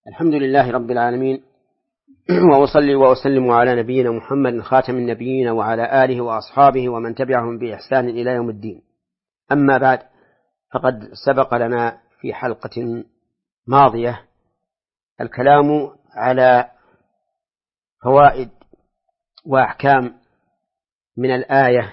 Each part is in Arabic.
الحمد لله رب العالمين، وأصلي وأسلم على نبينا محمد خاتم النبيين وعلى آله وأصحابه ومن تبعهم بإحسان إلى يوم الدين. أما بعد، فقد سبق لنا في حلقة ماضية الكلام على فوائد وأحكام من الآية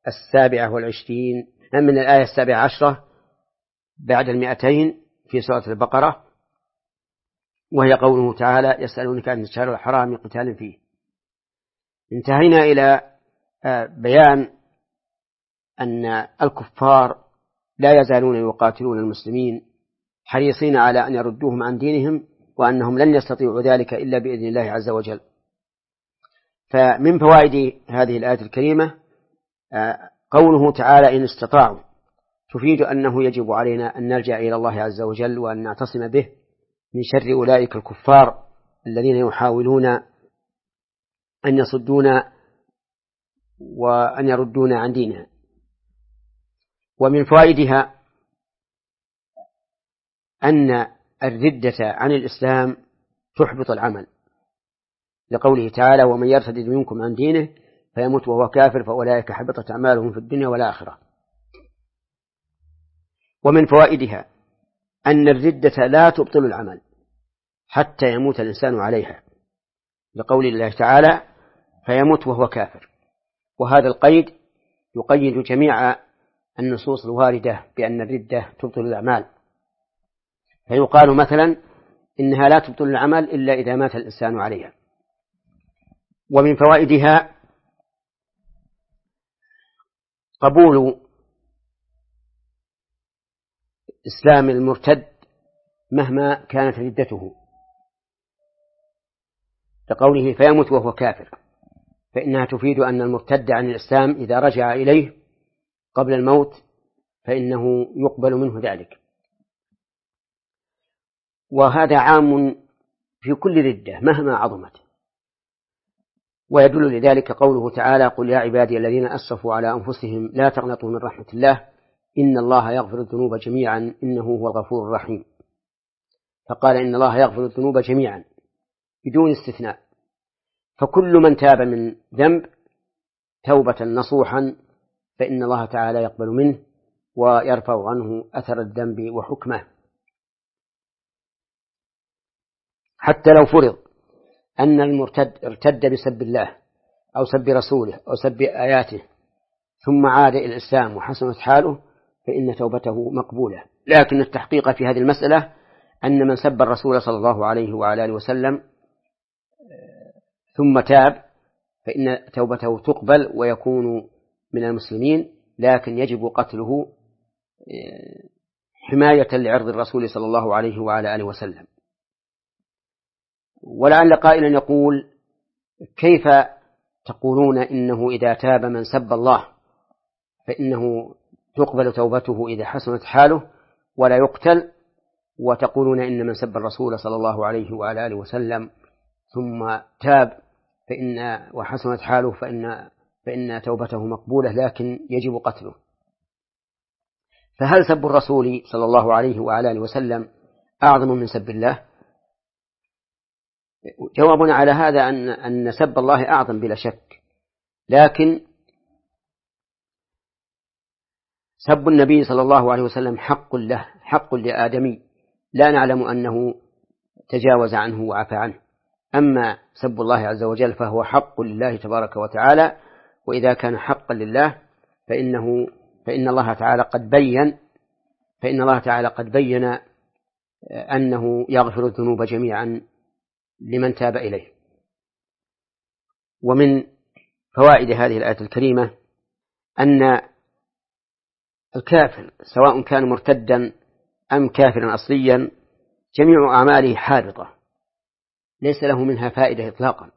27 من الآية 17 بعد 200 في سورة البقرة، وهي قوله تعالى: يسألونك عن الشهر الحرام قتال فيه. انتهينا إلى بيان أن الكفار لا يزالون يقاتلون المسلمين حريصين على أن يردوهم عن دينهم، وأنهم لن يستطيعوا ذلك إلا بإذن الله عز وجل. فمن فوائد هذه الآية الكريمة قوله تعالى: إن استطاعوا، تفيد أنه يجب علينا أن نرجع إلى الله عز وجل وأن نعتصم به من شر أولئك الكفار الذين يحاولون أن يصدونا وأن يردونا عن دينها. ومن فوائدها أن الردة عن الإسلام تحبط العمل، لقوله تعالى: ومن يرتد منكم عن دينه فيموت وهو كافر فأولئك حبطت أعمالهم في الدنيا والآخرة. ومن فوائدها أن الردة لا تبطل العمل حتى يموت الإنسان عليها، لقول الله تعالى: فيموت وهو كافر. وهذا القيد يقيد جميع النصوص الواردة بأن الردة تبطل الأعمال، فيقال مثلا إنها لا تبطل العمل إلا إذا مات الإنسان عليها. ومن فوائدها قبول إسلام المرتد مهما كانت ردته، لقوله: فيموت وهو كافر، فإنها تفيد أن المرتد عن الإسلام إذا رجع إليه قبل الموت فإنه يقبل منه ذلك. وهذا عام في كل ردة مهما عظمت. ويدل لذلك قوله تعالى: قل يا عبادي الذين أسرفوا على أنفسهم لا تقنطوا من رحمة الله إن الله يغفر الذنوب جميعا إنه هو الغفور الرحيم. فقال إن الله يغفر الذنوب جميعا بدون استثناء، فكل من تاب من ذنب توبة نصوحا فإن الله تعالى يقبل منه ويرفع عنه أثر الذنب وحكمه. حتى لو فرض أن المرتد ارتد بسب الله أو سب رسوله أو سب آياته ثم عاد إلى الإسلام وحسنت حاله فإن توبته مقبولة. لكن التحقيق في هذه المسألة أن من سب الرسول صلى الله عليه وعلى آله وسلم ثم تاب فإن توبته تقبل ويكون من المسلمين، لكن يجب قتله حماية لعرض الرسول صلى الله عليه وعلى آله وسلم. ولعل قائلا يقول: كيف تقولون إنه إذا تاب من سب الله فإنه تقبل توبته إذا حسنت حاله ولا يقتل، وتقولون إن من سب الرسول صلى الله عليه وعلى آله وسلم ثم تاب وحسنت حاله فإن توبته مقبولة لكن يجب قتله؟ فهل سب الرسول صلى الله عليه وعلى آله وسلم أعظم من سب الله؟ جوابنا على هذا أن سب الله أعظم بلا شك، لكن سب النبي صلى الله عليه وسلم حق له، حق لآدمي لا نعلم أنه تجاوز عنه وعفى عنه. أما سب الله عز وجل فهو حق لله تبارك وتعالى، وإذا كان حقا لله فإن الله تعالى قد بين أنه يغفر الذنوب جميعا لمن تاب إليه. ومن فوائد هذه الآية الكريمة أن الكافر سواء كان مرتدا أم كافرا أصليا جميع أعماله حابطة ليس له منها فائدة إطلاقا،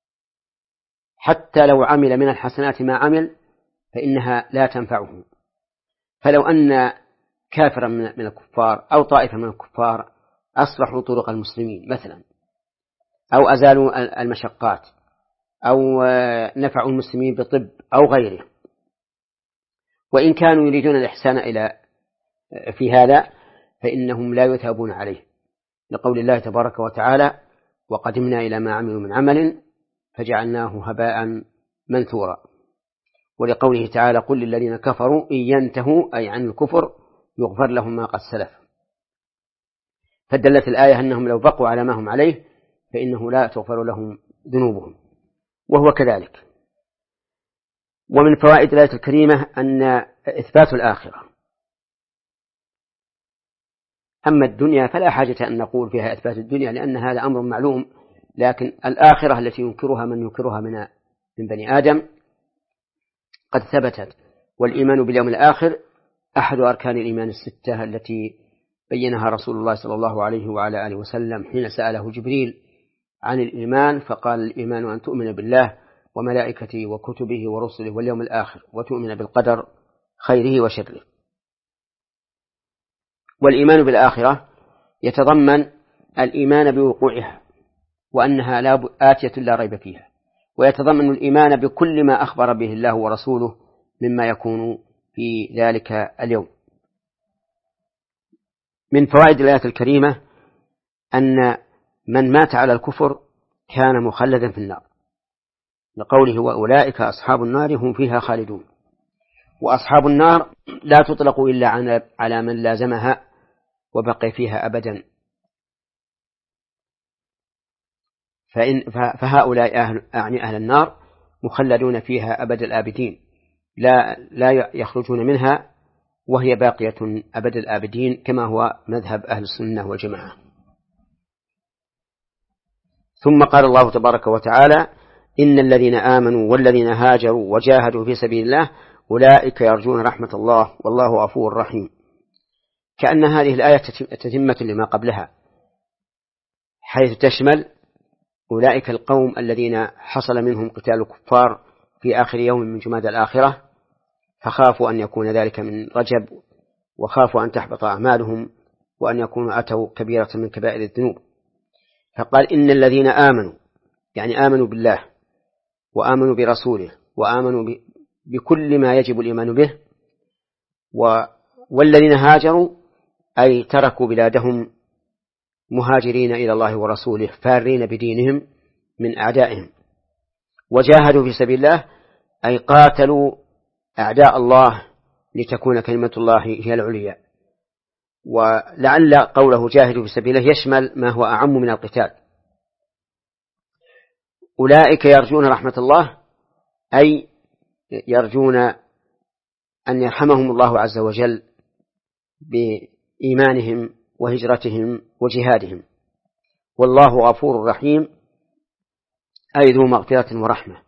حتى لو عمل من الحسنات ما عمل فإنها لا تنفعه. فلو أن كافرا من الكفار أو طائفة من الكفار أصلحوا طرق المسلمين مثلا، أو أزالوا المشقات، أو نفعوا المسلمين بطب أو غيره، وإن كانوا يريدون الإحسان في هذا فإنهم لا يثابون عليه، لقول الله تبارك وتعالى: وقدمنا إلى ما عملوا من عمل فجعلناه هباء منثورا. ولقوله تعالى: قل للذين كفروا إن ينتهوا أي عن الكفر يغفر لهم ما قد سلف. فدلت الآية أنهم لو بقوا على ما هم عليه فإنه لا تغفر لهم ذنوبهم، وهو كذلك. ومن فوائد الآية الكريمة أن إثبات الآخرة. أما الدنيا فلا حاجة أن نقول فيها إثبات الدنيا، لأن هذا أمر معلوم، لكن الآخرة التي ينكرها من ينكرها من بني آدم قد ثبتت. والإيمان باليوم الآخر أحد أركان الإيمان الستة التي بينها رسول الله صلى الله عليه وعلى آله وسلم حين سأله جبريل عن الإيمان، فقال: الإيمان أن تؤمن بالله وملائكته وكتبه ورسله واليوم الآخر وتؤمن بالقدر خيره وشره. والإيمان بالآخرة يتضمن الإيمان بوقوعها وأنها آتية لا ريب فيها، ويتضمن الإيمان بكل ما أخبر به الله ورسوله مما يكون في ذلك اليوم. من فوائد الآية الكريمة أن من مات على الكفر كان مخلدا في النار، لقوله: وأولئك أصحاب النار هم فيها خالدون. وأصحاب النار لا تطلق إلا على من لازمها وبقي فيها أبدا، فهؤلاء أهل النار مخلدون فيها أبد الآبدين، لا يخرجون منها وهي باقية أبد الآبدين، كما هو مذهب أهل السنة والجماعة. ثم قال الله تبارك وتعالى: إن الذين آمنوا والذين هاجروا وجاهدوا في سبيل الله أولئك يرجون رحمة الله والله غفور رحيم. كأن هذه الآية تتمة لما قبلها، حيث تشمل أولئك القوم الذين حصل منهم قتال الكفار في آخر يوم من جمادى الآخرة، فخافوا أن يكون ذلك من رجب، وخافوا أن تحبط أعمالهم وأن يكونوا أتوا كبيرة من كبائر الذنوب. فقال: إن الذين آمنوا، يعني آمنوا بالله وآمنوا برسوله وآمنوا بكل ما يجب الإيمان به. والذين هاجروا أي تركوا بلادهم مهاجرين إلى الله ورسوله فارين بدينهم من أعدائهم. وجاهدوا في سبيل الله أي قاتلوا أعداء الله لتكون كلمة الله هي العليا. ولعل قوله جاهدوا في سبيل الله يشمل ما هو أعم من القتال. أولئك يرجون رحمة الله أي يرجون أن يرحمهم الله عز وجل بإيمانهم وهجرتهم وجهادهم. والله غفور رحيم أي ذو مغفرة ورحمة.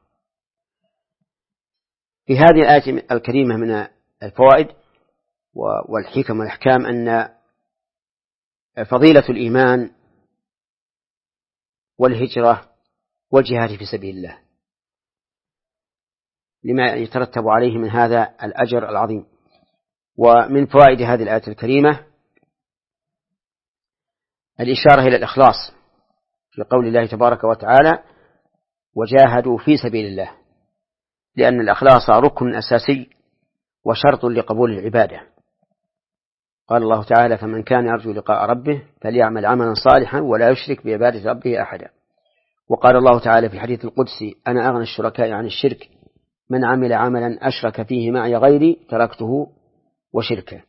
في هذه الآية الكريمة من الفوائد والحكم والأحكام أن فضيلة الإيمان والهجرة والجهاد في سبيل الله لما يترتب عليه من هذا الأجر العظيم. ومن فوائد هذه الآية الكريمة الإشارة إلى الإخلاص في قول الله تبارك وتعالى: وجاهدوا في سبيل الله، لأن الإخلاص ركن أساسي وشرط لقبول العبادة. قال الله تعالى: فمن كان يرجو لقاء ربه فليعمل عملا صالحا ولا يشرك بعبادة ربه أحدا. وقال الله تعالى في الحديث القدسي: أنا أغنى الشركاء عن الشرك، من عمل عملا أشرك فيه معي غيري تركته وشركه.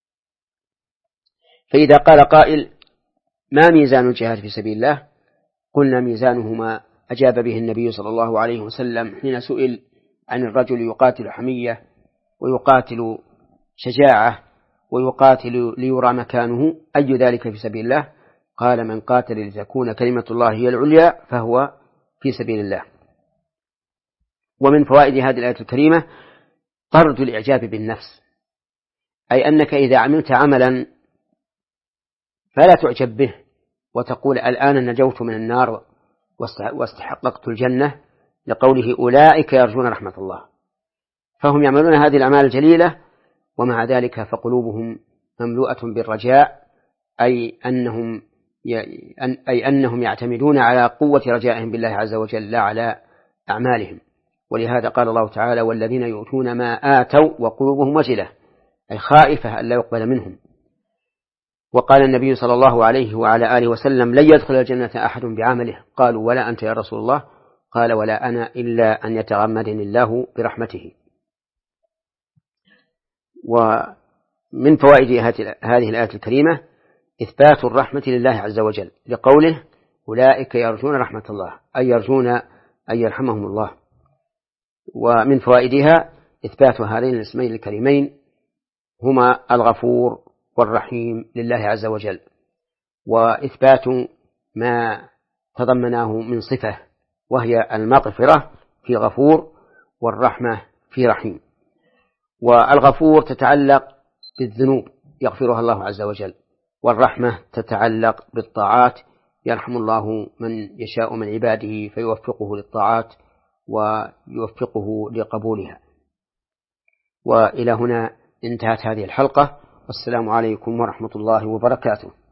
فإذا قال قائل: ما ميزان الجهاد في سبيل الله؟ قلنا: ميزانه ما أجاب به النبي صلى الله عليه وسلم حين سئل عن الرجل يقاتل حمية ويقاتل شجاعة ويقاتل ليرى مكانه، أي ذلك في سبيل الله؟ قال: من قاتل لتكون كلمة الله هي العليا فهو في سبيل الله. ومن فوائد هذه الآية الكريمة طرد الإعجاب بالنفس، أي أنك إذا عملت عملا فلا تعجب به وتقول: الآن نجوت من النار واستحققت الجنة، لقوله: أولئك يرجون رحمة الله. فهم يعملون هذه الأعمال الجليلة ومع ذلك فقلوبهم مملوءة بالرجاء، أي أنهم يعتمدون على قوة رجائهم بالله عز وجل لا على أعمالهم. ولهذا قال الله تعالى: والذين يؤتون ما آتوا وقلوبهم وجلة، أي خائفة أن لا يقبل منهم. وقال النبي صلى الله عليه وعلى آله وسلم: لن يدخل الجنة أحد بعمله. قالوا: ولا أنت يا رسول الله؟ قال: ولا أنا إلا أن يتغمدني الله برحمته. ومن فوائد هذه الآية الكريمة إثبات الرحمة لله عز وجل، لقوله: أولئك يرجون رحمة الله، أي يرجون أن يرحمهم الله. ومن فوائدها إثبات هذين الاسمين الكريمين هما الغفور والرحيم لله عز وجل، وإثبات ما تضمناه من صفة، وهي المغفرة في غفور، والرحمة في رحيم. والغفور تتعلق بالذنوب يغفرها الله عز وجل، والرحمة تتعلق بالطاعات يرحم الله من يشاء من عباده فيوفقه للطاعات ويوفقه لقبولها. وإلى هنا انتهت هذه الحلقة، والسلام عليكم ورحمة الله وبركاته.